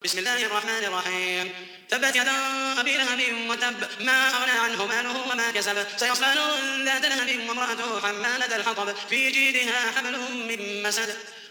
بسم الله الرحمن الرحيم. تبت يدا أبي لهب وتب، ما أغنى عنه ماله وما كسب، سيصلى نارا ذات لهب وامرأته حمالة الحطب، في جيدها حبل من مسد.